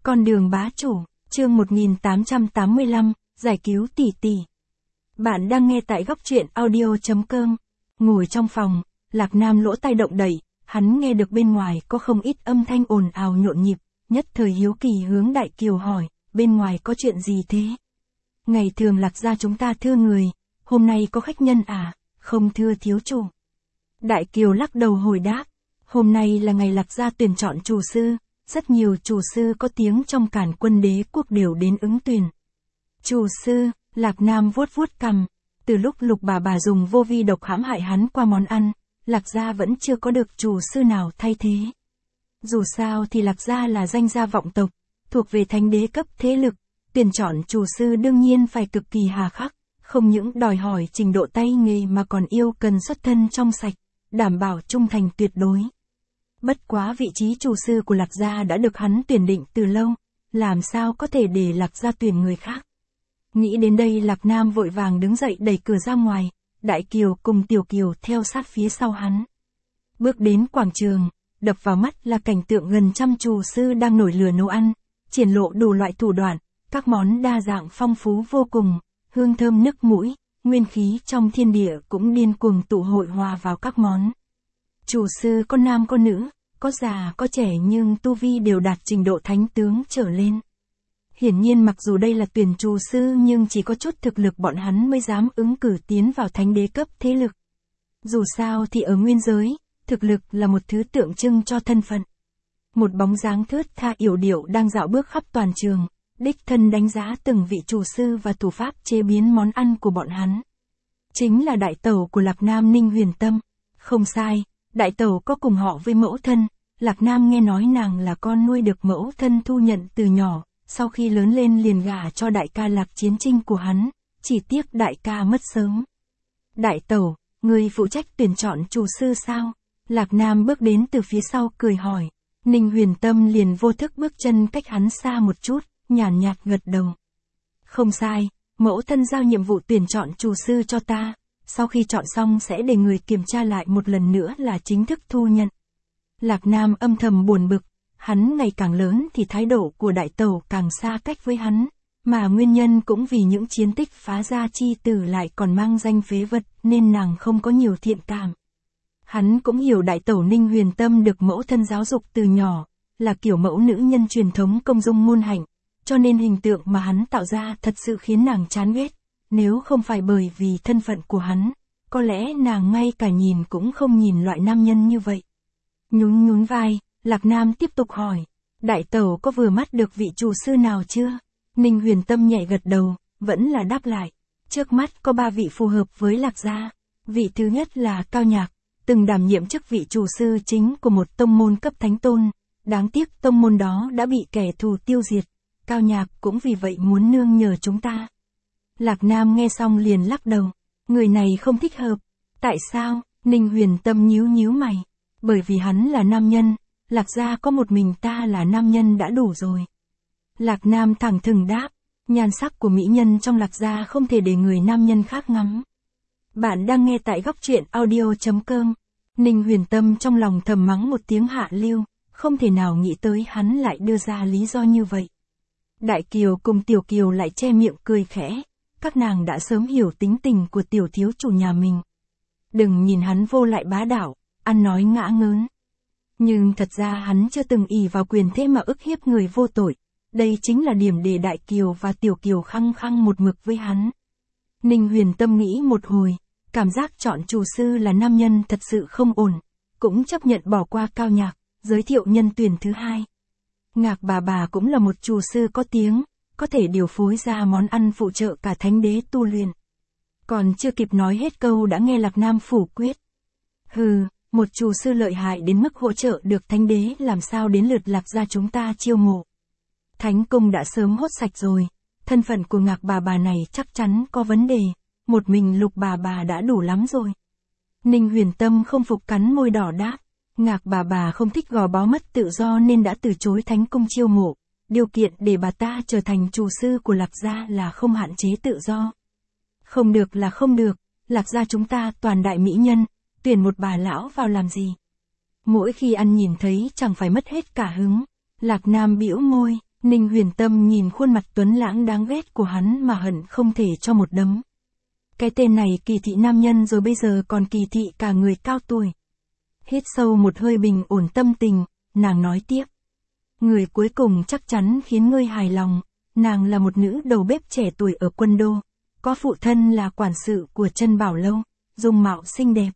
Con đường bá chủ, chương 1885, giải cứu tỷ tỷ. Bạn đang nghe tại góc truyện audio.com. Ngồi trong phòng, Lạc Nam lỗ tai động đậy, hắn nghe được bên ngoài có không ít âm thanh ồn ào nhộn nhịp, nhất thời hiếu kỳ hướng Đại Kiều hỏi, bên ngoài có chuyện gì thế? Ngày thường Lạc gia chúng ta thưa người, hôm nay có khách nhân à? Không thưa thiếu chủ. Đại Kiều lắc đầu hồi đáp, hôm nay là ngày Lạc gia tuyển chọn chủ sư, rất nhiều chủ sư có tiếng trong Càn Quân Đế quốc đều đến ứng tuyển. Chủ sư, Lạc Nam vuốt vuốt cằm, từ lúc Lục bà dùng vô vi độc hãm hại hắn qua món ăn, Lạc gia vẫn chưa có được chủ sư nào thay thế. Dù sao thì Lạc gia là danh gia vọng tộc, thuộc về thánh đế cấp thế lực, tuyển chọn chủ sư đương nhiên phải cực kỳ hà khắc, không những đòi hỏi trình độ tay nghề mà còn yêu cần xuất thân trong sạch, đảm bảo trung thành tuyệt đối. Bất quá vị trí chủ sư của Lạc gia đã được hắn tuyển định từ lâu, làm sao có thể để Lạc gia tuyển người khác. Nghĩ đến đây Lạc Nam vội vàng đứng dậy đẩy cửa ra ngoài, Đại Kiều cùng Tiểu Kiều theo sát phía sau hắn. Bước đến quảng trường, đập vào mắt là cảnh tượng gần trăm chủ sư đang nổi lửa nấu ăn, triển lộ đủ loại thủ đoạn, các món đa dạng phong phú vô cùng, hương thơm nức mũi, nguyên khí trong thiên địa cũng điên cuồng tụ hội hòa vào các món. Chủ sư có nam có nữ, có già có trẻ nhưng tu vi đều đạt trình độ thánh tướng trở lên. Hiển nhiên mặc dù đây là tuyển chủ sư nhưng chỉ có chút thực lực bọn hắn mới dám ứng cử tiến vào thánh đế cấp thế lực. Dù sao thì ở nguyên giới, thực lực là một thứ tượng trưng cho thân phận. Một bóng dáng thướt tha yểu điệu đang dạo bước khắp toàn trường, đích thân đánh giá từng vị chủ sư và thủ pháp chế biến món ăn của bọn hắn. Chính là đại tẩu của Lạc Nam Ninh Huyền Tâm. Không sai, đại tẩu có cùng họ với mẫu thân, Lạc Nam nghe nói nàng là con nuôi được mẫu thân thu nhận từ nhỏ, sau khi lớn lên liền gả cho đại ca Lạc Chiến Trinh của hắn, chỉ tiếc đại ca mất sớm. Đại tẩu, người phụ trách tuyển chọn chủ sư sao? Lạc Nam bước đến từ phía sau cười hỏi. Ninh Huyền Tâm liền vô thức bước chân cách hắn xa một chút, nhàn nhạt gật đầu. Không sai, mẫu thân giao nhiệm vụ tuyển chọn chủ sư cho ta, sau khi chọn xong sẽ để người kiểm tra lại một lần nữa là chính thức thu nhận. Lạc Nam âm thầm buồn bực, hắn ngày càng lớn thì thái độ của đại tẩu càng xa cách với hắn, mà nguyên nhân cũng vì những chiến tích phá gia chi tử lại còn mang danh phế vật nên nàng không có nhiều thiện cảm. Hắn cũng hiểu đại tẩu Ninh Huyền Tâm được mẫu thân giáo dục từ nhỏ, là kiểu mẫu nữ nhân truyền thống công dung ngôn hạnh, cho nên hình tượng mà hắn tạo ra thật sự khiến nàng chán ghét, nếu không phải bởi vì thân phận của hắn, có lẽ nàng ngay cả nhìn cũng không nhìn loại nam nhân như vậy. Nhún vai, Lạc Nam tiếp tục hỏi, đại tẩu có vừa mắt được vị chủ sư nào chưa? Ninh Huyền Tâm nhẹ gật đầu, vẫn là đáp lại, trước mắt có 3 vị phù hợp với Lạc gia. Vị thứ nhất là Cao Nhạc, từng đảm nhiệm chức vị chủ sư chính của một tông môn cấp thánh tôn, đáng tiếc tông môn đó đã bị kẻ thù tiêu diệt, Cao Nhạc cũng vì vậy muốn nương nhờ chúng ta. Lạc Nam nghe xong liền lắc đầu, người này không thích hợp. Tại sao? Ninh Huyền Tâm nhíu mày. Bởi vì hắn là nam nhân, Lạc gia có một mình ta là nam nhân đã đủ rồi. Lạc Nam thẳng thừng đáp, nhan sắc của mỹ nhân trong Lạc gia không thể để người nam nhân khác ngắm. Bạn đang nghe tại góc truyện audio.com. Ninh Huyền Tâm trong lòng thầm mắng một tiếng hạ lưu, không thể nào nghĩ tới hắn lại đưa ra lý do như vậy. Đại Kiều cùng Tiểu Kiều lại che miệng cười khẽ, các nàng đã sớm hiểu tính tình của tiểu thiếu chủ nhà mình. Đừng nhìn hắn vô lại bá đạo, ăn nói ngã ngớn. Nhưng thật ra hắn chưa từng ỷ vào quyền thế mà ức hiếp người vô tội, đây chính là điểm để Đại Kiều và Tiểu Kiều khăng một mực với hắn. Ninh Huyền Tâm nghĩ một hồi, cảm giác chọn chủ sư là nam nhân thật sự không ổn, cũng chấp nhận bỏ qua Cao Nhạc, giới thiệu nhân tuyển thứ hai. Ngạc bà cũng là một chủ sư có tiếng, có thể điều phối ra món ăn phụ trợ cả thánh đế tu luyện. Còn chưa kịp nói hết câu đã nghe Lạc Nam phủ quyết. Hừ, một chủ sư lợi hại đến mức hỗ trợ được thánh đế làm sao đến lượt Lạc gia chúng ta chiêu mộ. Thánh cung đã sớm hốt sạch rồi, thân phận của Ngạc bà này chắc chắn có vấn đề, một mình Lục bà đã đủ lắm rồi. Ninh Huyền Tâm không phục cắn môi đỏ đáp, Ngạc bà không thích gò bó mất tự do nên đã từ chối thánh cung chiêu mộ, điều kiện để bà ta trở thành chủ sư của Lạc gia là không hạn chế tự do. Không được là không được, Lạc gia chúng ta toàn đại mỹ nhân, tuyển một bà lão vào làm gì? Mỗi khi ăn nhìn thấy chẳng phải mất hết cả hứng. Lạc Nam bĩu môi, Ninh Huyền Tâm nhìn khuôn mặt tuấn lãng đáng ghét của hắn mà hận không thể cho một đấm. Cái tên này kỳ thị nam nhân rồi bây giờ còn kỳ thị cả người cao tuổi. Hít sâu một hơi bình ổn tâm tình, nàng nói tiếp. Người cuối cùng chắc chắn khiến ngươi hài lòng, nàng là một nữ đầu bếp trẻ tuổi ở quân đô, có phụ thân là quản sự của Trân Bảo Lâu, dung mạo xinh đẹp.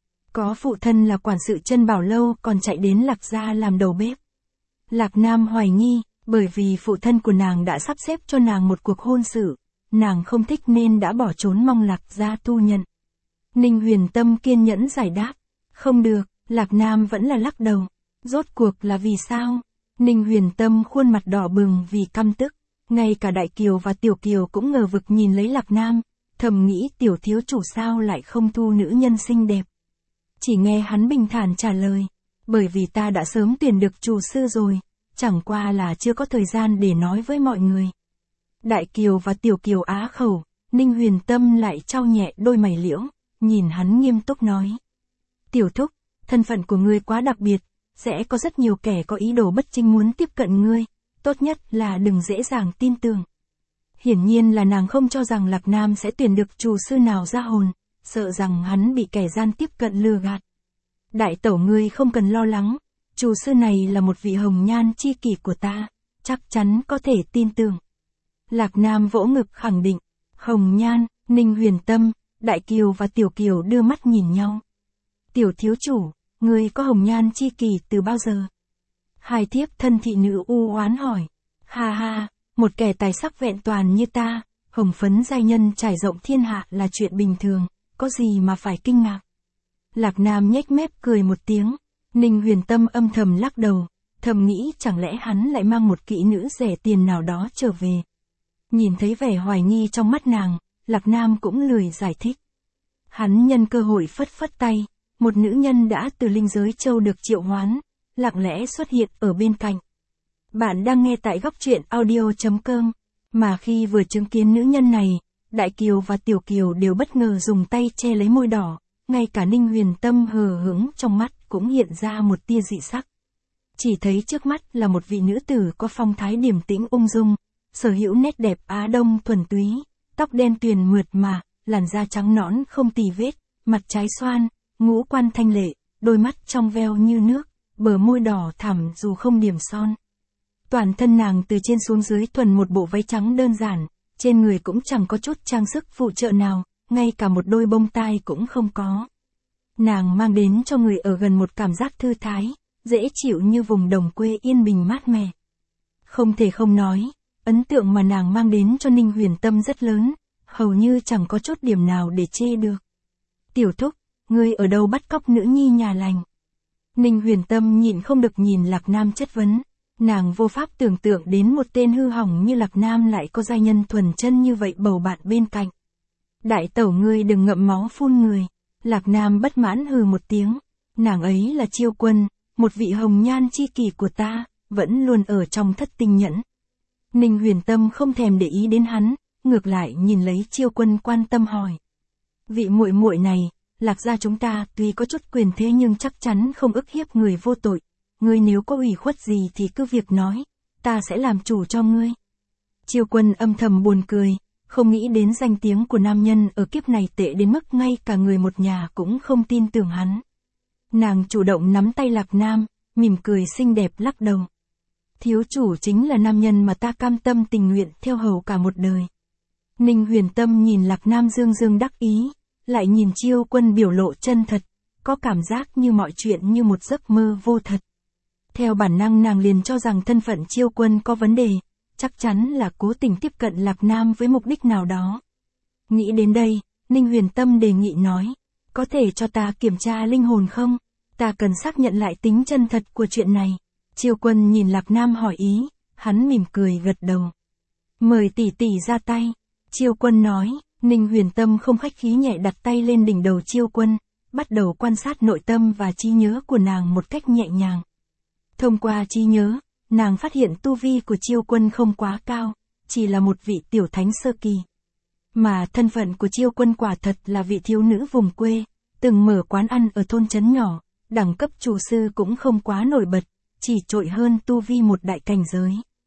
Có phụ thân là quản sự Trân Bảo Lâu còn chạy đến Lạc gia làm đầu bếp. Lạc Nam hoài nghi, bởi vì phụ thân của nàng đã sắp xếp cho nàng một cuộc hôn sự, nàng không thích nên đã bỏ trốn mong Lạc gia thu nhận. Ninh Huyền Tâm kiên nhẫn giải đáp, không được, Lạc Nam vẫn là lắc đầu, rốt cuộc là vì sao? Ninh Huyền Tâm khuôn mặt đỏ bừng vì căm tức, ngay cả Đại Kiều và Tiểu Kiều cũng ngờ vực nhìn lấy Lạc Nam, thầm nghĩ tiểu thiếu chủ sao lại không thu nữ nhân xinh đẹp. Chỉ nghe hắn bình thản trả lời, bởi vì ta đã sớm tuyển được chủ sư rồi, chẳng qua là chưa có thời gian để nói với mọi người. Đại Kiều và Tiểu Kiều á khẩu, Ninh Huyền Tâm lại trao nhẹ đôi mày liễu, nhìn hắn nghiêm túc nói. Tiểu thúc, thân phận của ngươi quá đặc biệt, sẽ có rất nhiều kẻ có ý đồ bất chính muốn tiếp cận ngươi, tốt nhất là đừng dễ dàng tin tưởng. Hiển nhiên là nàng không cho rằng Lạc Nam sẽ tuyển được chủ sư nào ra hồn, sợ rằng hắn bị kẻ gian tiếp cận lừa gạt. Đại tẩu ngươi không cần lo lắng, chủ sư này là một vị hồng nhan chi kỷ của ta, chắc chắn có thể tin tưởng. Lạc Nam vỗ ngực khẳng định, hồng nhan, Ninh Huyền Tâm, Đại Kiều và Tiểu Kiều đưa mắt nhìn nhau. Tiểu thiếu chủ, ngươi có hồng nhan chi kỷ từ bao giờ? Hai thiếp thân thị nữ u oán hỏi. Ha ha, một kẻ tài sắc vẹn toàn như ta, hồng phấn giai nhân trải rộng thiên hạ là chuyện bình thường, có gì mà phải kinh ngạc. Lạc Nam nhếch mép cười một tiếng, Ninh Huyền Tâm âm thầm lắc đầu, thầm nghĩ chẳng lẽ hắn lại mang một kỹ nữ rẻ tiền nào đó trở về. Nhìn thấy vẻ hoài nghi trong mắt nàng, Lạc Nam cũng lười giải thích. Hắn nhân cơ hội phất phất tay, một nữ nhân đã từ linh giới châu được triệu hoán, lặng lẽ xuất hiện ở bên cạnh. Bạn đang nghe tại góc truyện audio.com, mà khi vừa chứng kiến nữ nhân này, Đại Kiều và Tiểu Kiều đều bất ngờ dùng tay che lấy môi đỏ, ngay cả Ninh Huyền Tâm hờ hững trong mắt cũng hiện ra một tia dị sắc. Chỉ thấy trước mắt là một vị nữ tử có phong thái điềm tĩnh ung dung, sở hữu nét đẹp Á Đông thuần túy, tóc đen tuyền mượt mà, làn da trắng nõn không tì vết, mặt trái xoan, ngũ quan thanh lệ, đôi mắt trong veo như nước, bờ môi đỏ thẳm dù không điểm son. Toàn thân nàng từ trên xuống dưới thuần một bộ váy trắng đơn giản, trên người cũng chẳng có chút trang sức phụ trợ nào, ngay cả một đôi bông tai cũng không có. Nàng mang đến cho người ở gần một cảm giác thư thái, dễ chịu như vùng đồng quê yên bình mát mẻ. Không thể không nói, ấn tượng mà nàng mang đến cho Ninh Huyền Tâm rất lớn, hầu như chẳng có chút điểm nào để chê được. Tiểu thúc, ngươi ở đâu bắt cóc nữ nhi nhà lành? Ninh Huyền Tâm nhịn không được nhìn Lạc Nam chất vấn, nàng vô pháp tưởng tượng đến một tên hư hỏng như Lạc Nam lại có giai nhân thuần chân như vậy bầu bạn bên cạnh. Đại tẩu ngươi đừng ngậm máu phun người. Lạc Nam bất mãn hừ một tiếng, nàng ấy là Chiêu Quân, một vị hồng nhan chi kỷ của ta, vẫn luôn ở trong thất tinh nhẫn. Ninh Huyền Tâm không thèm để ý đến hắn, ngược lại nhìn lấy Chiêu Quân quan tâm hỏi. Vị muội muội này, Lạc gia chúng ta tuy có chút quyền thế nhưng chắc chắn không ức hiếp người vô tội, ngươi nếu có ủy khuất gì thì cứ việc nói, ta sẽ làm chủ cho ngươi. Chiêu Quân âm thầm buồn cười, không nghĩ đến danh tiếng của nam nhân ở kiếp này tệ đến mức ngay cả người một nhà cũng không tin tưởng hắn. Nàng chủ động nắm tay Lạc Nam, mỉm cười xinh đẹp lắc đầu. Thiếu chủ chính là nam nhân mà ta cam tâm tình nguyện theo hầu cả một đời. Ninh Huyền Tâm nhìn Lạc Nam dương dương đắc ý, lại nhìn Chiêu Quân biểu lộ chân thật, có cảm giác như mọi chuyện như một giấc mơ vô thật. Theo bản năng nàng liền cho rằng thân phận Chiêu Quân có vấn đề, chắc chắn là cố tình tiếp cận Lạc Nam với mục đích nào đó. Nghĩ đến đây, Ninh Huyền Tâm đề nghị nói, có thể cho ta kiểm tra linh hồn không? Ta cần xác nhận lại tính chân thật của chuyện này. Chiêu Quân nhìn Lạc Nam hỏi ý, hắn mỉm cười gật đầu. Mời tỷ tỷ ra tay. Chiêu Quân nói, Ninh Huyền Tâm không khách khí nhẹ đặt tay lên đỉnh đầu Chiêu Quân, bắt đầu quan sát nội tâm và trí nhớ của nàng một cách nhẹ nhàng. Thông qua trí nhớ, nàng phát hiện tu vi của Chiêu Quân không quá cao, chỉ là một vị tiểu thánh sơ kỳ. Mà thân phận của Chiêu Quân quả thật là vị thiếu nữ vùng quê, từng mở quán ăn ở thôn trấn nhỏ, đẳng cấp chủ sư cũng không quá nổi bật, chỉ trội hơn tu vi một đại cảnh giới.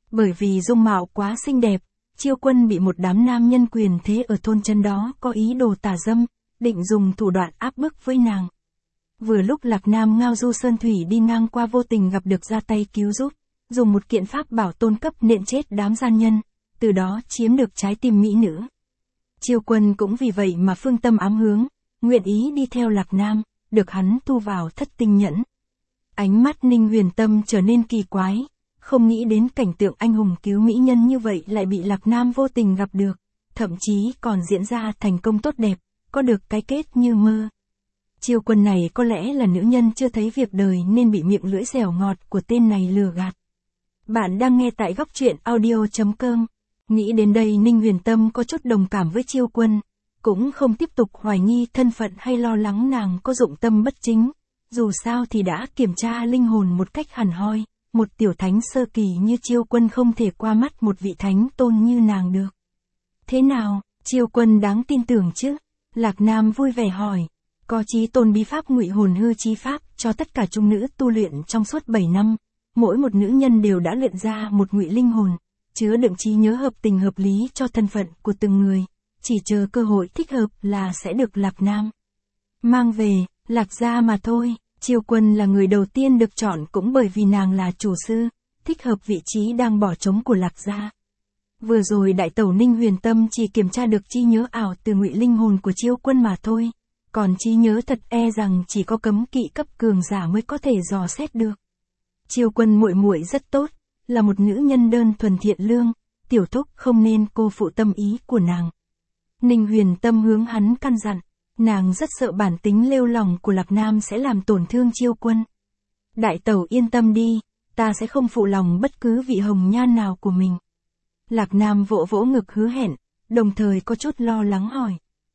Bởi vì dung mạo quá xinh đẹp, Chiêu Quân bị một đám nam nhân quyền thế ở thôn chân đó có ý đồ tà dâm, định dùng thủ đoạn áp bức với nàng. Vừa lúc Lạc Nam ngao du sơn thủy đi ngang qua vô tình gặp được ra tay cứu giúp, dùng một kiện pháp bảo tôn cấp nện chết đám gian nhân, từ đó chiếm được trái tim mỹ nữ. Chiêu Quân cũng vì vậy mà phương tâm ám hướng, nguyện ý đi theo Lạc Nam, được hắn thu vào thất tinh nhẫn. Ánh mắt Ninh Huyền Tâm trở nên kỳ quái, không nghĩ đến cảnh tượng anh hùng cứu mỹ nhân như vậy lại bị Lạc Nam vô tình gặp được, thậm chí còn diễn ra thành công tốt đẹp, có được cái kết như mơ. Chiêu Quân này có lẽ là nữ nhân chưa thấy việc đời nên bị miệng lưỡi dẻo ngọt của tên này lừa gạt. Bạn đang nghe tại góc truyện audio.com. Nghĩ đến đây Ninh Huyền Tâm có chút đồng cảm với Chiêu Quân, cũng không tiếp tục hoài nghi thân phận hay lo lắng nàng có dụng tâm bất chính, dù sao thì đã kiểm tra linh hồn một cách hẳn hoi, một tiểu thánh sơ kỳ như Chiêu Quân không thể qua mắt một vị thánh tôn như nàng được. Thế nào, Chiêu Quân đáng tin tưởng chứ? Lạc Nam vui vẻ hỏi. Có chí tôn bí pháp ngụy hồn hư chi pháp cho tất cả trung nữ tu luyện trong suốt 7 năm, mỗi một nữ nhân đều đã luyện ra một ngụy linh hồn, chứa đựng trí nhớ hợp tình hợp lý cho thân phận của từng người, chỉ chờ cơ hội thích hợp là sẽ được Lạc Nam mang về, Lạc gia mà thôi. Chiêu Quân là người đầu tiên được chọn cũng bởi vì nàng là chủ sư, thích hợp vị trí đang bỏ trống của Lạc gia. Vừa rồi đại tẩu Ninh Huyền Tâm chỉ kiểm tra được trí nhớ ảo từ ngụy linh hồn của Chiêu Quân mà thôi, còn trí nhớ thật e rằng chỉ có cấm kỵ cấp cường giả mới có thể dò xét được. Chiêu Quân muội muội rất tốt, là một nữ nhân đơn thuần thiện lương, tiểu thúc không nên cô phụ tâm ý của nàng. Ninh Huyền Tâm hướng hắn căn dặn, nàng rất sợ bản tính lêu lỏng của Lạc Nam sẽ làm tổn thương Chiêu Quân. Đại tẩu yên tâm đi, ta sẽ không phụ lòng bất cứ vị hồng nhan nào của mình. Lạc Nam vỗ vỗ ngực hứa hẹn, đồng thời có chút lo lắng hỏi.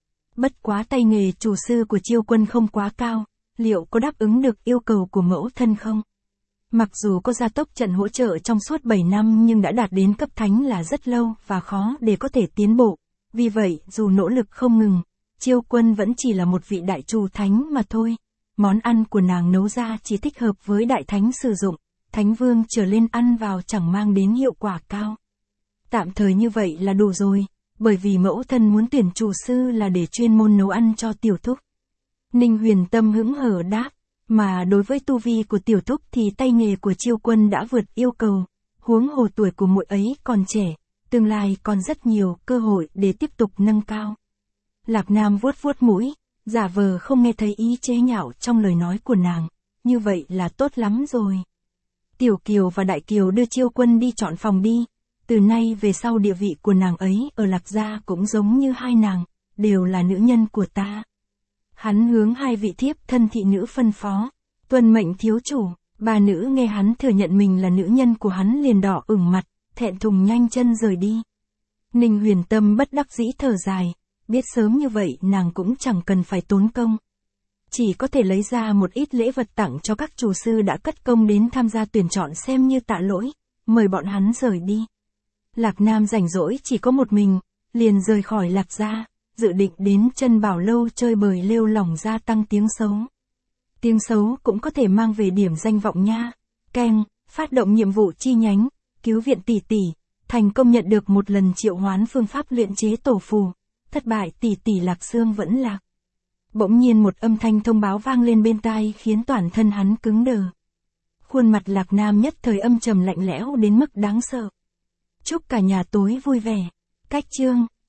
Bất quá tay nghề chủ sư của Chiêu Quân không quá cao, liệu có đáp ứng được yêu cầu của mẫu thân không? Mặc dù có gia tốc trận hỗ trợ trong suốt 7 năm nhưng đã đạt đến cấp thánh là rất lâu và khó để có thể tiến bộ. Vì vậy, dù nỗ lực không ngừng, Chiêu Quân vẫn chỉ là một vị đại trù thánh mà thôi. Món ăn của nàng nấu ra chỉ thích hợp với đại thánh sử dụng, thánh vương trở lên ăn vào chẳng mang đến hiệu quả cao. Tạm thời như vậy là đủ rồi, bởi vì mẫu thân muốn tuyển chủ sư là để chuyên môn nấu ăn cho tiểu thúc. Ninh Huyền Tâm hững hờ đáp, mà đối với tu vi của tiểu thúc thì tay nghề của Chiêu Quân đã vượt yêu cầu, huống hồ tuổi của muội ấy còn trẻ, tương lai còn rất nhiều cơ hội để tiếp tục nâng cao. Lạc Nam vuốt vuốt mũi, giả vờ không nghe thấy ý chế nhạo trong lời nói của nàng, như vậy là tốt lắm rồi. Tiểu Kiều và Đại Kiều đưa Chiêu Quân đi chọn phòng đi, từ nay về sau địa vị của nàng ấy ở Lạc gia cũng giống như hai nàng, đều là nữ nhân của ta. Hắn hướng hai vị thiếp thân thị nữ phân phó, tuân mệnh thiếu chủ. Bà nữ nghe hắn thừa nhận mình là nữ nhân của hắn liền đỏ ửng mặt, thẹn thùng nhanh chân rời đi. Ninh Huyền Tâm bất đắc dĩ thở dài, biết sớm như vậy nàng cũng chẳng cần phải tốn công. Chỉ có thể lấy ra một ít lễ vật tặng cho các chủ sư đã cất công đến tham gia tuyển chọn xem như tạ lỗi, mời bọn hắn rời đi. Lạc Nam rảnh rỗi chỉ có một mình, liền rời khỏi Lạc gia, dự định đến Chân Bảo Lâu chơi bời lêu lỏng gia tăng tiếng xấu. Tiếng xấu cũng có thể mang về điểm danh vọng nha. Keng, phát động nhiệm vụ chi nhánh, cứu viện tỷ tỷ, thành công nhận được một lần triệu hoán phương pháp luyện chế tổ phù, thất bại tỷ tỷ Lạc Xương vẫn lạc. Bỗng nhiên một âm thanh thông báo vang lên bên tai khiến toàn thân hắn cứng đờ. Khuôn mặt Lạc Nam nhất thời âm trầm lạnh lẽo đến mức đáng sợ. Chúc cả nhà tối vui vẻ. Cách chương